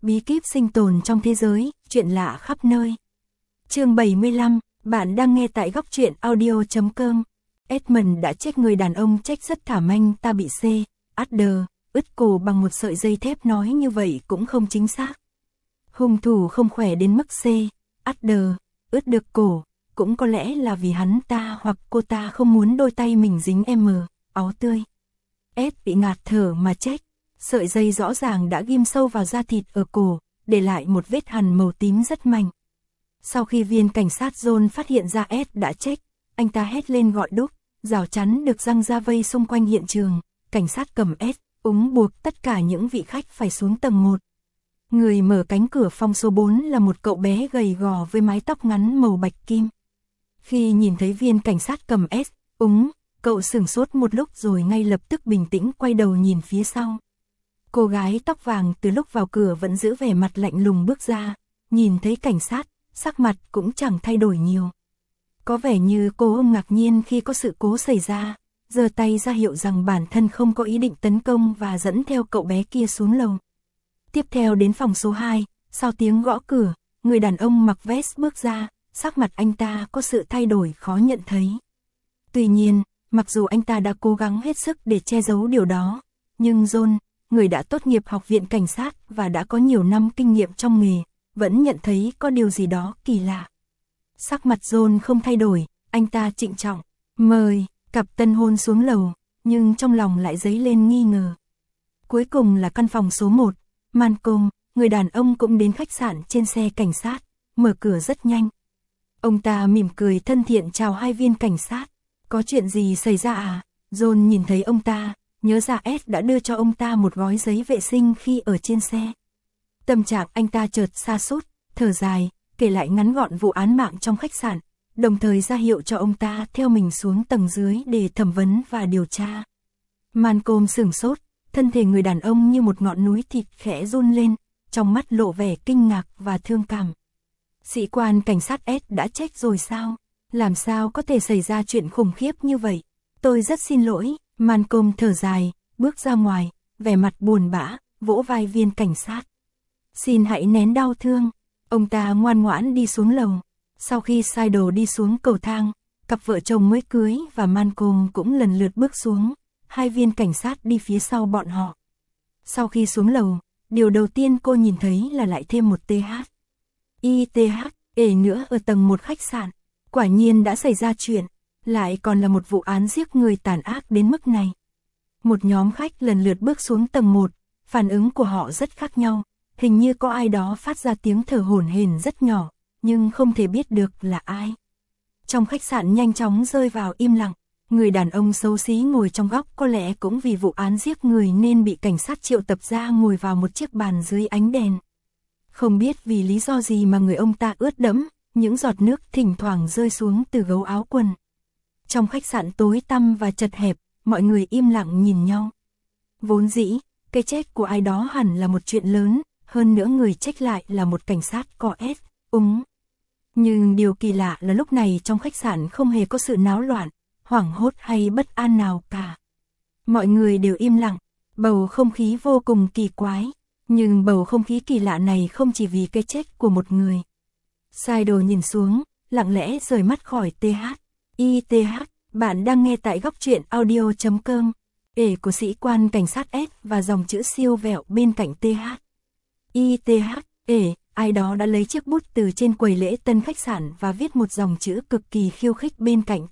Bí kíp sinh tồn trong thế giới, chuyện lạ khắp nơi. Chương 75, bạn đang nghe tại góc truyện audio.com. Edmund đã chết người đàn ông trách rất thảm anh ta bị Adder ứt cổ bằng một sợi dây thép, nói như vậy cũng không chính xác. Hung thủ không khỏe đến mức Adder ứt được cổ, cũng có lẽ là vì hắn ta hoặc cô ta không muốn đôi tay mình dính áo tươi. Ed bị ngạt thở mà chết. Sợi dây rõ ràng đã ghim sâu vào da thịt ở cổ, để lại một vết hằn màu tím rất mạnh. Sau khi viên cảnh sát John phát hiện ra Ed đã chết, anh ta hét lên gọi đúc, rào chắn được giăng ra vây xung quanh hiện trường. Cảnh sát cầm Ed, buộc tất cả những vị khách phải xuống tầng 1. Người mở cánh cửa phòng số 4 là một cậu bé gầy gò với mái tóc ngắn màu bạch kim. Khi nhìn thấy viên cảnh sát cầm Ed, cậu sửng sốt một lúc rồi ngay lập tức bình tĩnh quay đầu nhìn phía sau. Cô gái tóc vàng từ lúc vào cửa vẫn giữ vẻ mặt lạnh lùng bước ra, nhìn thấy cảnh sát, sắc mặt cũng chẳng thay đổi nhiều. Có vẻ như cô ngạc nhiên khi có sự cố xảy ra, giơ tay ra hiệu rằng bản thân không có ý định tấn công và dẫn theo cậu bé kia xuống lầu. Tiếp theo đến phòng số 2, sau tiếng gõ cửa, người đàn ông mặc vest bước ra, sắc mặt anh ta có sự thay đổi khó nhận thấy. Tuy nhiên, mặc dù anh ta đã cố gắng hết sức để che giấu điều đó, nhưng John, người đã tốt nghiệp học viện cảnh sát và đã có nhiều năm kinh nghiệm trong nghề, vẫn nhận thấy có điều gì đó kỳ lạ. Sắc mặt John không thay đổi, anh ta trịnh trọng mời cặp tân hôn xuống lầu, nhưng trong lòng lại dấy lên nghi ngờ. Cuối cùng là căn phòng số 1, Malcolm, người đàn ông cũng đến khách sạn trên xe cảnh sát, mở cửa rất nhanh. Ông ta mỉm cười thân thiện chào hai viên cảnh sát. Có chuyện gì xảy ra à? John nhìn thấy ông ta, nhớ ra Ed đã đưa cho ông ta một gói giấy vệ sinh khi ở trên xe. Tâm trạng anh ta chợt sa sút, thở dài, kể lại ngắn gọn vụ án mạng trong khách sạn, đồng thời ra hiệu cho ông ta theo mình xuống tầng dưới để thẩm vấn và điều tra. Malcolm sửng sốt, thân thể người đàn ông như một ngọn núi thịt khẽ run lên, trong mắt lộ vẻ kinh ngạc và thương cảm. Sĩ quan cảnh sát Ed đã chết rồi sao? Làm sao có thể xảy ra chuyện khủng khiếp như vậy? Tôi rất xin lỗi. Malcolm thở dài, bước ra ngoài, vẻ mặt buồn bã, vỗ vai viên cảnh sát. Xin hãy nén đau thương. Ông ta ngoan ngoãn đi xuống lầu. Sau khi sai đồ đi xuống cầu thang, cặp vợ chồng mới cưới và Malcolm cũng lần lượt bước xuống. Hai viên cảnh sát đi phía sau bọn họ. Sau khi xuống lầu, điều đầu tiên cô nhìn thấy là lại thêm một nữa ở tầng 1 khách sạn. Quả nhiên đã xảy ra chuyện, lại còn là một vụ án giết người tàn ác đến mức này. Một nhóm khách lần lượt bước xuống tầng 1, phản ứng của họ rất khác nhau, hình như có ai đó phát ra tiếng thở hổn hển rất nhỏ, nhưng không thể biết được là ai. Trong khách sạn nhanh chóng rơi vào im lặng, người đàn ông xấu xí ngồi trong góc có lẽ cũng vì vụ án giết người nên bị cảnh sát triệu tập ra ngồi vào một chiếc bàn dưới ánh đèn. Không biết vì lý do gì mà người ông ta ướt đẫm, những giọt nước thỉnh thoảng rơi xuống từ gấu áo quần. Trong khách sạn tối tăm và chật hẹp, mọi người im lặng nhìn nhau. Vốn dĩ, cái chết của ai đó hẳn là một chuyện lớn, hơn nữa người chết lại là một cảnh sát có Ed. Nhưng điều kỳ lạ là lúc này trong khách sạn không hề có sự náo loạn, hoảng hốt hay bất an nào cả. Mọi người đều im lặng, bầu không khí vô cùng kỳ quái. Nhưng bầu không khí kỳ lạ này không chỉ vì cái chết của một người. Sai đồ nhìn xuống, lặng lẽ rời mắt khỏi bạn đang nghe tại góc truyện audio.com. Của sĩ quan cảnh sát S và dòng chữ siêu vẹo bên cạnh ai đó đã lấy chiếc bút từ trên quầy lễ tân khách sạn và viết một dòng chữ cực kỳ khiêu khích bên cạnh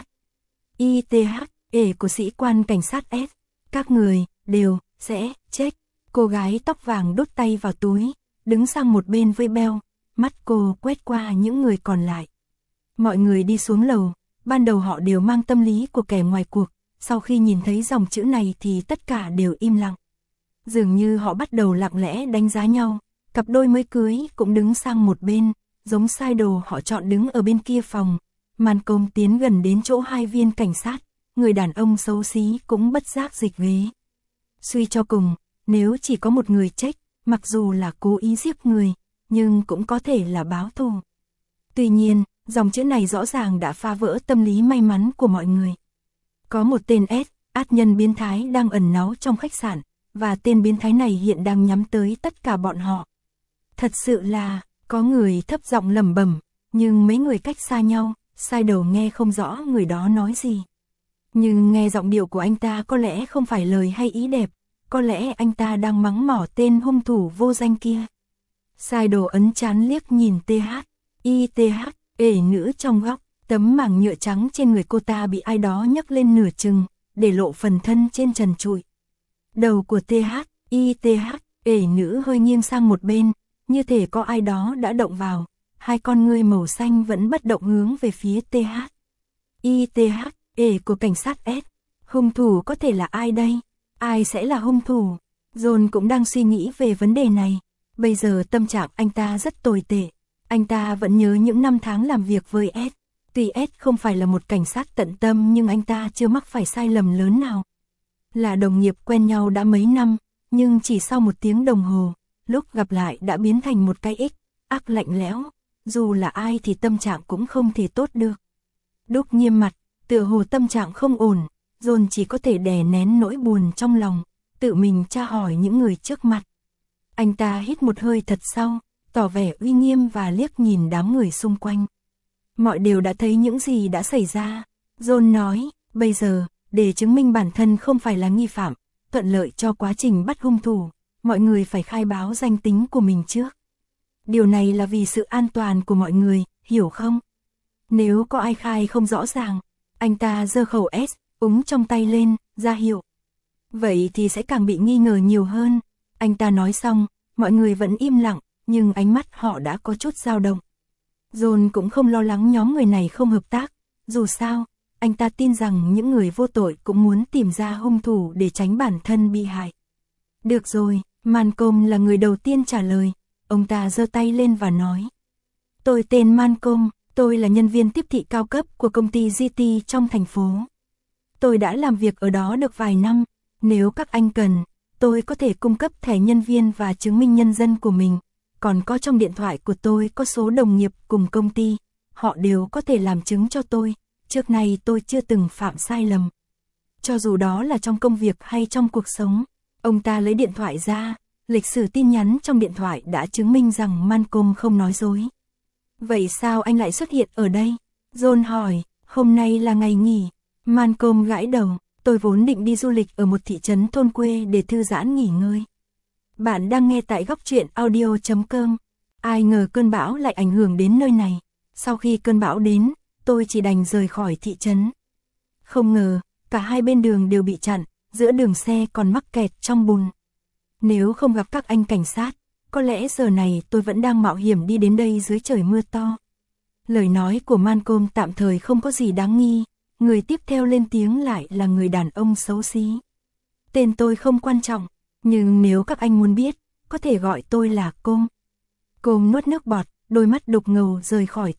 của sĩ quan cảnh sát S. Các người đều sẽ chết. Cô gái tóc vàng đút tay vào túi, đứng sang một bên với Bell, mắt cô quét qua những người còn lại. Mọi người đi xuống lầu, ban đầu họ đều mang tâm lý của kẻ ngoài cuộc, sau khi nhìn thấy dòng chữ này thì tất cả đều im lặng. Dường như họ bắt đầu lặng lẽ đánh giá nhau, cặp đôi mới cưới cũng đứng sang một bên, giống sai đồ họ chọn đứng ở bên kia phòng. Malcolm tiến gần đến chỗ hai viên cảnh sát, người đàn ông xấu xí cũng bất giác dịch ghế. Suy cho cùng, nếu chỉ có một người chết, mặc dù là cố ý giết người, nhưng cũng có thể là báo thù. Tuy nhiên, dòng chữ này rõ ràng đã phá vỡ tâm lý may mắn của mọi người. Có một tên ác nhân biến thái đang ẩn náu trong khách sạn, và tên biến thái này hiện đang nhắm tới tất cả bọn họ. Thật sự là, có người thấp giọng lẩm bẩm, nhưng mấy người cách xa nhau, sai đầu nghe không rõ người đó nói gì. Nhưng nghe giọng điệu của anh ta có lẽ không phải lời hay ý đẹp, có lẽ anh ta đang mắng mỏ tên hung thủ vô danh kia. Sai đồ ấn chán liếc nhìn TH, ể nữ trong góc, tấm mảng nhựa trắng trên người cô ta bị ai đó nhấc lên nửa chừng, để lộ phần thân trên trần trụi. Đầu của TH, ể nữ hơi nghiêng sang một bên, như thể có ai đó đã động vào, hai con ngươi màu xanh vẫn bất động hướng về phía TH, ể của cảnh sát S. Hung thủ có thể là ai đây? Ai sẽ là hung thủ? John cũng đang suy nghĩ về vấn đề này. Bây giờ tâm trạng anh ta rất tồi tệ. Anh ta vẫn nhớ những năm tháng làm việc với S. Tuy S không phải là một cảnh sát tận tâm nhưng anh ta chưa mắc phải sai lầm lớn nào. Là đồng nghiệp quen nhau đã mấy năm, nhưng chỉ sau một tiếng đồng hồ, lúc gặp lại đã biến thành một cái ác lạnh lẽo. Dù là ai thì tâm trạng cũng không thể tốt được. Đúc nghiêm mặt, tựa hồ tâm trạng không ổn, John chỉ có thể đè nén nỗi buồn trong lòng, tự mình tra hỏi những người trước mặt. Anh ta hít một hơi thật sâu, tỏ vẻ uy nghiêm và liếc nhìn đám người xung quanh. Mọi đều đã thấy những gì đã xảy ra. John nói, bây giờ, để chứng minh bản thân không phải là nghi phạm, thuận lợi cho quá trình bắt hung thủ, mọi người phải khai báo danh tính của mình trước. Điều này là vì sự an toàn của mọi người, hiểu không? Nếu có ai khai không rõ ràng, anh ta giơ khẩu S, úng trong tay lên, ra hiệu. Vậy thì sẽ càng bị nghi ngờ nhiều hơn. Anh ta nói xong, mọi người vẫn im lặng, nhưng ánh mắt họ đã có chút dao động. John cũng không lo lắng nhóm người này không hợp tác. Dù sao, anh ta tin rằng những người vô tội cũng muốn tìm ra hung thủ để tránh bản thân bị hại. Được rồi, Malcolm là người đầu tiên trả lời. Ông ta giơ tay lên và nói. Tôi tên Malcolm, tôi là nhân viên tiếp thị cao cấp của công ty GT trong thành phố. Tôi đã làm việc ở đó được vài năm, nếu các anh cần, tôi có thể cung cấp thẻ nhân viên và chứng minh nhân dân của mình. Còn có trong điện thoại của tôi có số đồng nghiệp cùng công ty, họ đều có thể làm chứng cho tôi. Trước nay tôi chưa từng phạm sai lầm. Cho dù đó là trong công việc hay trong cuộc sống. Ông ta lấy điện thoại ra, lịch sử tin nhắn trong điện thoại đã chứng minh rằng Malcolm không nói dối. Vậy sao anh lại xuất hiện ở đây? John hỏi, hôm nay là ngày nghỉ. Malcolm gãi đầu, tôi vốn định đi du lịch ở một thị trấn thôn quê để thư giãn nghỉ ngơi. Bạn đang nghe tại góc truyện audio.com. Ai ngờ cơn bão lại ảnh hưởng đến nơi này. Sau khi cơn bão đến, tôi chỉ đành rời khỏi thị trấn. Không ngờ, cả hai bên đường đều bị chặn, giữa đường xe còn mắc kẹt trong bùn. Nếu không gặp các anh cảnh sát, có lẽ giờ này tôi vẫn đang mạo hiểm đi đến đây dưới trời mưa to. Lời nói của Malcolm tạm thời không có gì đáng nghi, người tiếp theo lên tiếng lại là người đàn ông xấu xí. Tên tôi không quan trọng, nhưng nếu các anh muốn biết, có thể gọi tôi là Com. Com nuốt nước bọt, đôi mắt đục ngầu rời khỏi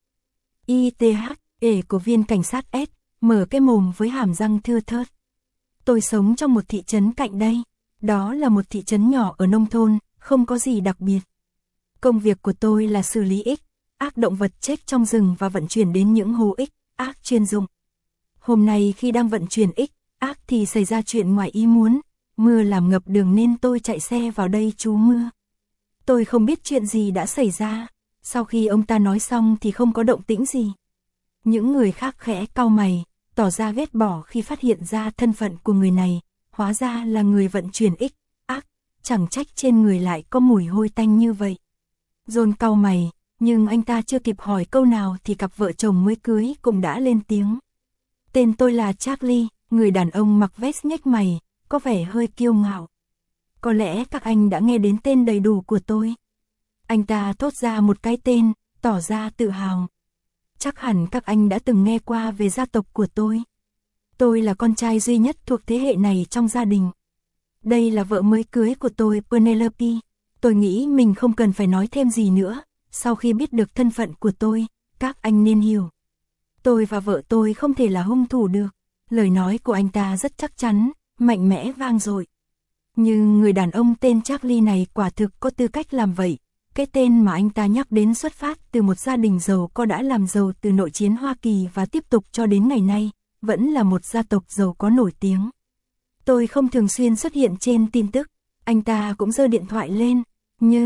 ể của viên cảnh sát S, mở cái mồm với hàm răng thưa thớt. Tôi sống trong một thị trấn cạnh đây, đó là một thị trấn nhỏ ở nông thôn, không có gì đặc biệt. Công việc của tôi là xử lý ác động vật chết trong rừng và vận chuyển đến những hố ác chuyên dụng. Hôm nay khi đang vận chuyển ác thì xảy ra chuyện ngoài ý muốn, mưa làm ngập đường nên tôi chạy xe vào đây trú mưa. Tôi không biết chuyện gì đã xảy ra, sau khi ông ta nói xong thì không có động tĩnh gì. Những người khác khẽ cau mày, tỏ ra ghét bỏ khi phát hiện ra thân phận của người này, hóa ra là người vận chuyển ác, chẳng trách trên người lại có mùi hôi tanh như vậy. John cau mày, nhưng anh ta chưa kịp hỏi câu nào thì cặp vợ chồng mới cưới cũng đã lên tiếng. Tên tôi là Charlie, người đàn ông mặc vest nhếch mày, có vẻ hơi kiêu ngạo. Có lẽ các anh đã nghe đến tên đầy đủ của tôi. Anh ta thốt ra một cái tên, tỏ ra tự hào. Chắc hẳn các anh đã từng nghe qua về gia tộc của tôi. Tôi là con trai duy nhất thuộc thế hệ này trong gia đình. Đây là vợ mới cưới của tôi, Penelope. Tôi nghĩ mình không cần phải nói thêm gì nữa. Sau khi biết được thân phận của tôi, các anh nên hiểu. Tôi và vợ tôi không thể là hung thủ được. Lời nói của anh ta rất chắc chắn, mạnh mẽ vang dội. Nhưng người đàn ông tên Charlie này quả thực có tư cách làm vậy. Cái tên mà anh ta nhắc đến xuất phát từ một gia đình giàu có đã làm giàu từ nội chiến Hoa Kỳ và tiếp tục cho đến ngày nay, vẫn là một gia tộc giàu có nổi tiếng. Tôi không thường xuyên xuất hiện trên tin tức, anh ta cũng giơ điện thoại lên, nhưng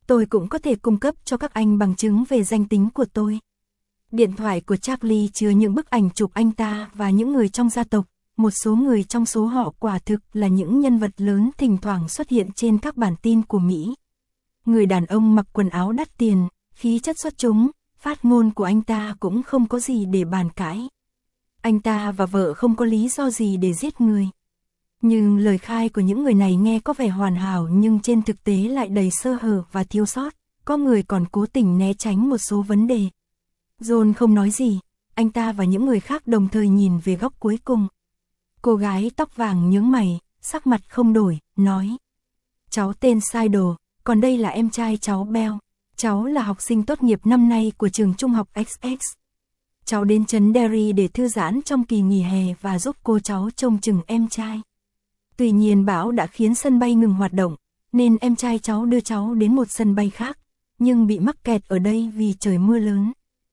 Tôi cũng có thể cung cấp cho các anh bằng chứng về danh tính của tôi. Điện thoại của Charlie chứa những bức ảnh chụp anh ta và những người trong gia tộc. Một số người trong số họ quả thực là những nhân vật lớn thỉnh thoảng xuất hiện trên các bản tin của Mỹ. Người đàn ông mặc quần áo đắt tiền, khí chất xuất chúng, phát ngôn của anh ta cũng không có gì để bàn cãi. Anh ta và vợ không có lý do gì để giết người. Nhưng lời khai của những người này nghe có vẻ hoàn hảo nhưng trên thực tế lại đầy sơ hở và thiếu sót. Có người còn cố tình né tránh một số vấn đề. John không nói gì, anh ta và những người khác đồng thời nhìn về góc cuối cùng. Cô gái tóc vàng nhướng mày, sắc mặt không đổi, nói. Cháu tên Seidel, còn đây là em trai cháu Bell. Cháu là học sinh tốt nghiệp năm nay của trường trung học XX. Cháu đến trấn Derry để thư giãn trong kỳ nghỉ hè và giúp cô cháu trông chừng em trai. Tuy nhiên bão đã khiến sân bay ngừng hoạt động, nên em trai cháu đưa cháu đến một sân bay khác, nhưng bị mắc kẹt ở đây vì trời mưa lớn.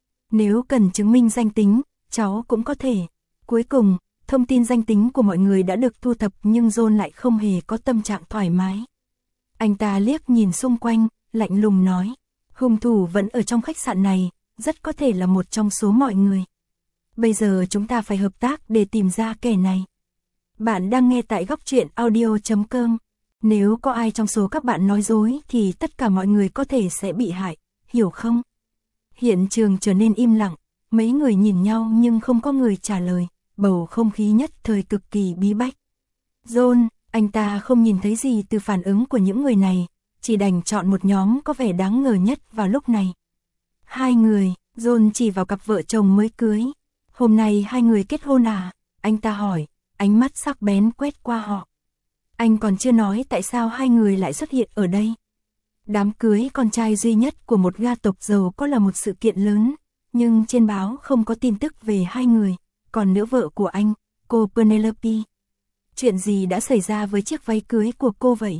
Nếu cần chứng minh danh tính, cháu cũng có thể. Cuối cùng, thông tin danh tính của mọi người đã được thu thập nhưng John lại không hề có tâm trạng thoải mái. Anh ta liếc nhìn xung quanh, lạnh lùng nói. Hung thủ vẫn ở trong khách sạn này, rất có thể là một trong số mọi người. Bây giờ chúng ta phải hợp tác để tìm ra kẻ này. Bạn đang nghe tại góc truyện audio.com. Nếu có ai trong số các bạn nói dối thì tất cả mọi người có thể sẽ bị hại, hiểu không? Hiện trường trở nên im lặng, mấy người nhìn nhau nhưng không có người trả lời, bầu không khí nhất thời cực kỳ bí bách. John, anh ta không nhìn thấy gì từ phản ứng của những người này, chỉ đành chọn một nhóm có vẻ đáng ngờ nhất vào lúc này. Hai người, John chỉ vào cặp vợ chồng mới cưới. Hôm nay hai người kết hôn à? Anh ta hỏi, ánh mắt sắc bén quét qua họ. Anh còn chưa nói tại sao hai người lại xuất hiện ở đây. Đám cưới con trai duy nhất của một gia tộc giàu có là một sự kiện lớn, nhưng trên báo không có tin tức về hai người, còn nữa vợ của anh, cô Penelope. Chuyện gì đã xảy ra với chiếc váy cưới của cô vậy?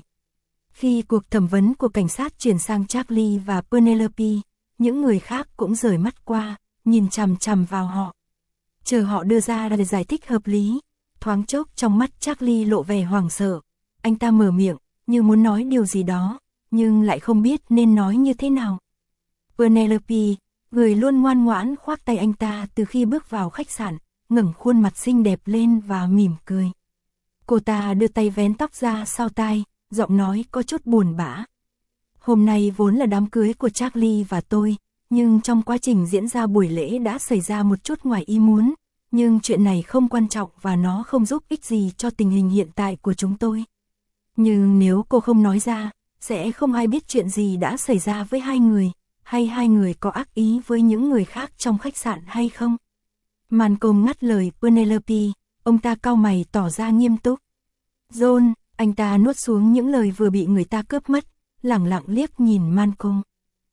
Khi cuộc thẩm vấn của cảnh sát chuyển sang Charlie và Penelope, những người khác cũng rời mắt qua, nhìn chằm chằm vào họ. Chờ họ đưa ra lời giải thích hợp lý, thoáng chốc trong mắt Charlie lộ vẻ hoảng sợ. Anh ta mở miệng, như muốn nói điều gì đó, nhưng lại không biết nên nói như thế nào. Penelope, người luôn ngoan ngoãn khoác tay anh ta từ khi bước vào khách sạn, ngẩng khuôn mặt xinh đẹp lên và mỉm cười. Cô ta đưa tay vén tóc ra sau tai, giọng nói có chút buồn bã. Hôm nay vốn là đám cưới của Charlie và tôi, nhưng trong quá trình diễn ra buổi lễ đã xảy ra một chút ngoài ý muốn, nhưng chuyện này không quan trọng và nó không giúp ích gì cho tình hình hiện tại của chúng tôi. Nhưng nếu cô không nói ra, sẽ không ai biết chuyện gì đã xảy ra với hai người, hay hai người có ác ý với những người khác trong khách sạn hay không. Malcolm ngắt lời Penelope, ông ta cau mày tỏ ra nghiêm túc. John, anh ta nuốt xuống những lời vừa bị người ta cướp mất, lẳng lặng liếc nhìn Malcolm.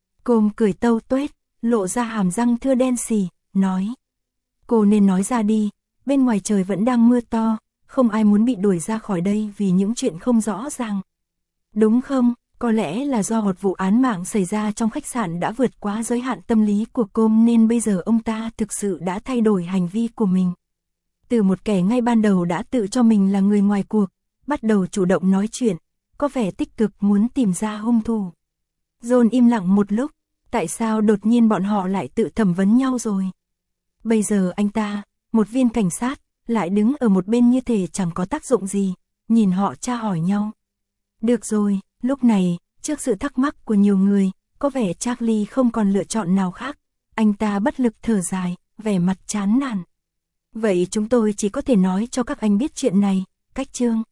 Cô cười tâu tuét, lộ ra hàm răng thưa đen xì, nói. Cô nên nói ra đi, bên ngoài trời vẫn đang mưa to, không ai muốn bị đuổi ra khỏi đây vì những chuyện không rõ ràng. Đúng không, có lẽ là do một vụ án mạng xảy ra trong khách sạn đã vượt quá giới hạn tâm lý của cô nên bây giờ ông ta thực sự đã thay đổi hành vi của mình. Từ một kẻ ngay ban đầu đã tự cho mình là người ngoài cuộc, bắt đầu chủ động nói chuyện, có vẻ tích cực muốn tìm ra hung thủ. John im lặng một lúc, tại sao đột nhiên bọn họ lại tự thẩm vấn nhau rồi? Bây giờ anh ta, một viên cảnh sát, lại đứng ở một bên như thể chẳng có tác dụng gì, nhìn họ tra hỏi nhau. Được rồi, lúc này, trước sự thắc mắc của nhiều người, có vẻ Charlie không còn lựa chọn nào khác. Anh ta bất lực thở dài, vẻ mặt chán nản. Vậy chúng tôi chỉ có thể nói cho các anh biết chuyện này, cách chương.